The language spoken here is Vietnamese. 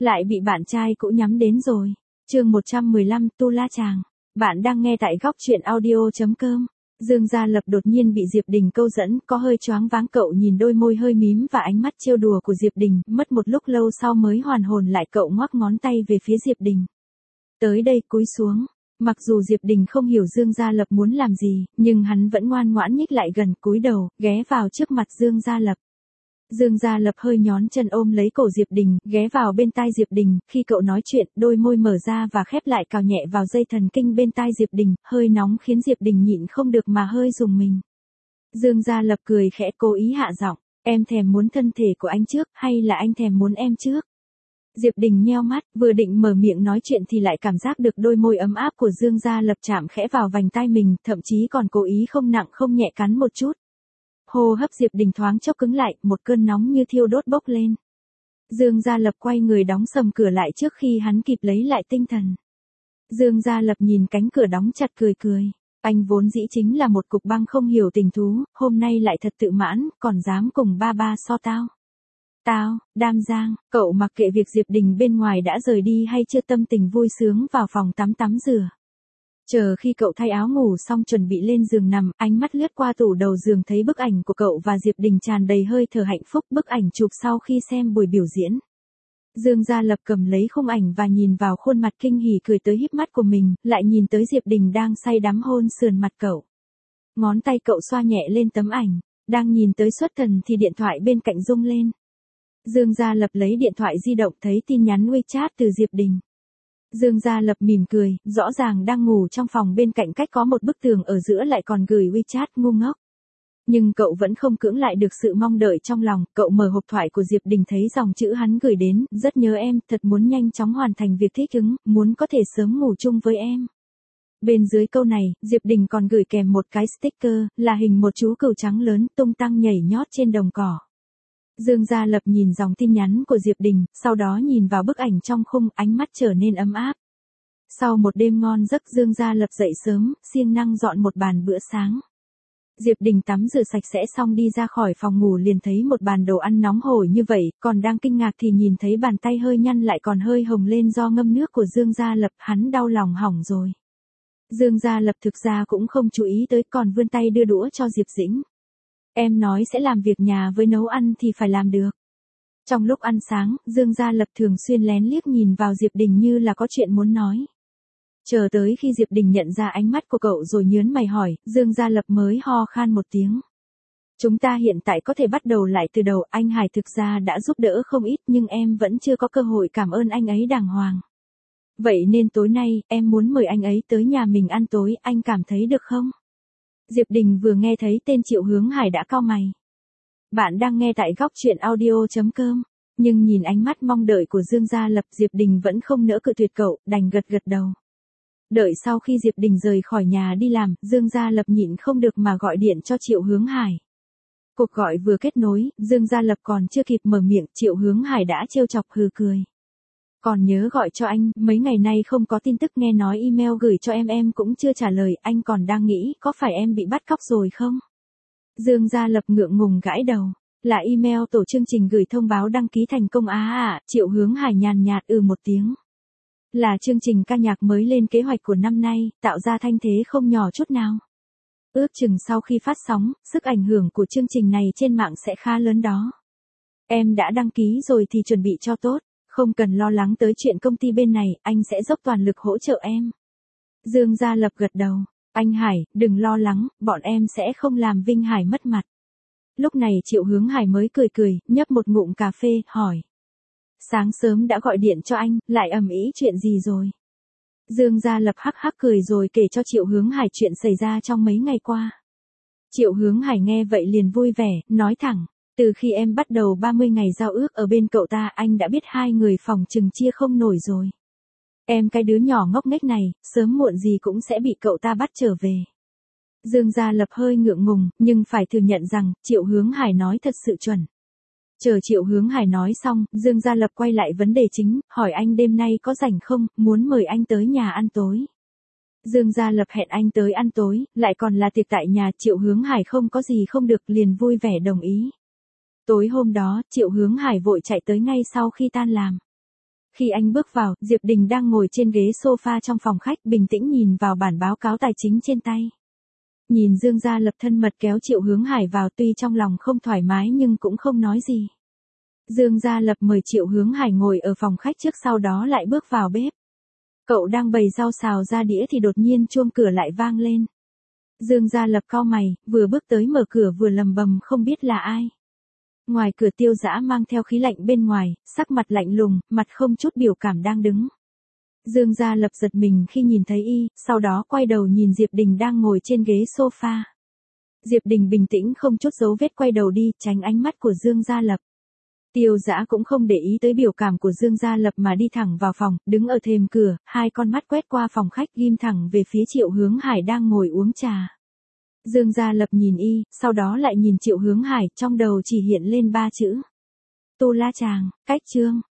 Lại bị bạn trai cũ nhắm đến rồi. Chương 115 Tu La Chàng. Bạn đang nghe tại góc truyện audio.com. Dương Gia Lập đột nhiên bị Diệp Đình câu dẫn, có hơi choáng váng. Cậu nhìn đôi môi hơi mím và ánh mắt trêu đùa của Diệp Đình, mất một lúc lâu sau mới hoàn hồn lại. Cậu ngoắc ngón tay về phía Diệp Đình. Tới đây, cúi xuống. Mặc dù Diệp Đình không hiểu Dương Gia Lập muốn làm gì, nhưng hắn vẫn ngoan ngoãn nhích lại gần, cúi đầu, ghé vào trước mặt Dương Gia Lập. Dương Gia Lập hơi nhón chân ôm lấy cổ Diệp Đình, ghé vào bên tai Diệp Đình. Khi cậu nói chuyện, đôi môi mở ra và khép lại, cào nhẹ vào dây thần kinh bên tai Diệp Đình, hơi nóng khiến Diệp Đình nhịn không được mà hơi rùng mình. Dương Gia Lập cười khẽ, cố ý hạ giọng, em thèm muốn thân thể của anh trước, hay là anh thèm muốn em trước? Diệp Đình nheo mắt, vừa định mở miệng nói chuyện thì lại cảm giác được đôi môi ấm áp của Dương Gia Lập chạm khẽ vào vành tai mình, thậm chí còn cố ý không nặng không nhẹ cắn một chút. Hô hấp Diệp Đình thoáng chốc cứng lại, một cơn nóng như thiêu đốt bốc lên. Dương Gia Lập quay người đóng sầm cửa lại trước khi hắn kịp lấy lại tinh thần. Dương Gia Lập nhìn cánh cửa đóng chặt cười cười. Anh vốn dĩ chính là một cục băng không hiểu tình thú, hôm nay lại thật tự mãn, còn dám cùng ba so tao. Tao, Đam Giang, cậu mặc kệ việc Diệp Đình bên ngoài đã rời đi hay chưa, tâm tình vui sướng vào phòng tắm rửa. Chờ khi cậu thay áo ngủ xong chuẩn bị lên giường nằm, ánh mắt lướt qua tủ đầu giường thấy bức ảnh của cậu và Diệp Đình tràn đầy hơi thở hạnh phúc, bức ảnh chụp sau khi xem buổi biểu diễn. Dương Gia Lập cầm lấy khung ảnh và nhìn vào khuôn mặt kinh hỉ cười tới híp mắt của mình, lại nhìn tới Diệp Đình đang say đắm hôn sườn mặt cậu. Ngón tay cậu xoa nhẹ lên tấm ảnh, đang nhìn tới xuất thần thì điện thoại bên cạnh rung lên. Dương Gia Lập lấy điện thoại di động thấy tin nhắn WeChat từ Diệp Đình. Dương Gia Lập mỉm cười, rõ ràng đang ngủ trong phòng bên cạnh cách có một bức tường ở giữa lại còn gửi WeChat, ngu ngốc. Nhưng cậu vẫn không cưỡng lại được sự mong đợi trong lòng, cậu mở hộp thoại của Diệp Đình thấy dòng chữ hắn gửi đến, rất nhớ em, thật muốn nhanh chóng hoàn thành việc thích ứng, muốn có thể sớm ngủ chung với em. Bên dưới câu này, Diệp Đình còn gửi kèm một cái sticker, là hình một chú cừu trắng lớn tung tăng nhảy nhót trên đồng cỏ. Dương Gia Lập nhìn dòng tin nhắn của Diệp Đình, sau đó nhìn vào bức ảnh trong khung, ánh mắt trở nên ấm áp. Sau một đêm ngon giấc, Dương Gia Lập dậy sớm, siêng năng dọn một bàn bữa sáng. Diệp Đình tắm rửa sạch sẽ xong đi ra khỏi phòng ngủ liền thấy một bàn đồ ăn nóng hổi như vậy, còn đang kinh ngạc thì nhìn thấy bàn tay hơi nhăn lại còn hơi hồng lên do ngâm nước của Dương Gia Lập, hắn đau lòng hỏng rồi. Dương Gia Lập thực ra cũng không chú ý tới, còn vươn tay đưa đũa cho Diệp Dĩnh. Em nói sẽ làm việc nhà với nấu ăn thì phải làm được. Trong lúc ăn sáng, Dương Gia Lập thường xuyên lén liếc nhìn vào Diệp Đình như là có chuyện muốn nói. Chờ tới khi Diệp Đình nhận ra ánh mắt của cậu rồi nhớn mày hỏi, Dương Gia Lập mới ho khan một tiếng. Chúng ta hiện tại có thể bắt đầu lại từ đầu, anh Hải thực ra đã giúp đỡ không ít nhưng em vẫn chưa có cơ hội cảm ơn anh ấy đàng hoàng. Vậy nên tối nay, em muốn mời anh ấy tới nhà mình ăn tối, anh cảm thấy được không? Diệp Đình vừa nghe thấy tên Triệu Hướng Hải đã cau mày. Bạn đang nghe tại góc truyện audio.com, nhưng nhìn ánh mắt mong đợi của Dương Gia Lập, Diệp Đình vẫn không nỡ cự tuyệt cậu, đành gật đầu. Đợi sau khi Diệp Đình rời khỏi nhà đi làm, Dương Gia Lập nhịn không được mà gọi điện cho Triệu Hướng Hải. Cuộc gọi vừa kết nối, Dương Gia Lập còn chưa kịp mở miệng, Triệu Hướng Hải đã trêu chọc hừ cười. Còn nhớ gọi cho anh, mấy ngày nay không có tin tức, nghe nói email gửi cho em cũng chưa trả lời, anh còn đang nghĩ có phải em bị bắt cóc rồi không? Dương Gia Lập ngượng ngùng gãi đầu, là email tổ chương trình gửi thông báo đăng ký thành công Triệu Hướng Hải nhàn nhạt một tiếng. Là chương trình ca nhạc mới lên kế hoạch của năm nay, tạo ra thanh thế không nhỏ chút nào. Ước chừng sau khi phát sóng, sức ảnh hưởng của chương trình này trên mạng sẽ khá lớn đó. Em đã đăng ký rồi thì chuẩn bị cho tốt. Không cần lo lắng tới chuyện công ty bên này, anh sẽ dốc toàn lực hỗ trợ em. Dương Gia Lập gật đầu. Anh Hải, đừng lo lắng, bọn em sẽ không làm Vinh Hải mất mặt. Lúc này Triệu Hướng Hải mới cười, nhấp một ngụm cà phê, hỏi. Sáng sớm đã gọi điện cho anh, lại ầm ĩ chuyện gì rồi? Dương Gia Lập hắc hắc cười rồi kể cho Triệu Hướng Hải chuyện xảy ra trong mấy ngày qua. Triệu Hướng Hải nghe vậy liền vui vẻ, nói thẳng. Từ khi em bắt đầu 30 ngày giao ước ở bên cậu ta, anh đã biết hai người phòng chừng chia không nổi rồi. Em cái đứa nhỏ ngốc nghếch này, sớm muộn gì cũng sẽ bị cậu ta bắt trở về. Dương Gia Lập hơi ngượng ngùng, nhưng phải thừa nhận rằng, Triệu Hướng Hải nói thật sự chuẩn. Chờ Triệu Hướng Hải nói xong, Dương Gia Lập quay lại vấn đề chính, hỏi anh đêm nay có rảnh không, muốn mời anh tới nhà ăn tối. Dương Gia Lập hẹn anh tới ăn tối, lại còn là tiệc tại nhà, Triệu Hướng Hải không có gì không được, liền vui vẻ đồng ý. Tối hôm đó, Triệu Hướng Hải vội chạy tới ngay sau khi tan làm. Khi anh bước vào, Diệp Đình đang ngồi trên ghế sofa trong phòng khách bình tĩnh nhìn vào bản báo cáo tài chính trên tay. Nhìn Dương Gia Lập thân mật kéo Triệu Hướng Hải vào tuy trong lòng không thoải mái nhưng cũng không nói gì. Dương Gia Lập mời Triệu Hướng Hải ngồi ở phòng khách trước sau đó lại bước vào bếp. Cậu đang bày rau xào ra đĩa thì đột nhiên chuông cửa lại vang lên. Dương Gia Lập cau mày, vừa bước tới mở cửa vừa lầm bầm không biết là ai. Ngoài cửa Tiêu Dã mang theo khí lạnh bên ngoài, sắc mặt lạnh lùng, mặt không chút biểu cảm đang đứng. Dương Gia Lập giật mình khi nhìn thấy y, sau đó quay đầu nhìn Diệp Đình đang ngồi trên ghế sofa. Diệp Đình bình tĩnh không chút dấu vết quay đầu đi, tránh ánh mắt của Dương Gia Lập. Tiêu Dã cũng không để ý tới biểu cảm của Dương Gia Lập mà đi thẳng vào phòng, đứng ở thềm cửa, hai con mắt quét qua phòng khách ghim thẳng về phía Triệu Hướng Hải đang ngồi uống trà. Dương Gia Lập nhìn y, sau đó lại nhìn Triệu Hướng Hải, trong đầu chỉ hiện lên 3 chữ. Tu La Chàng, cách chương.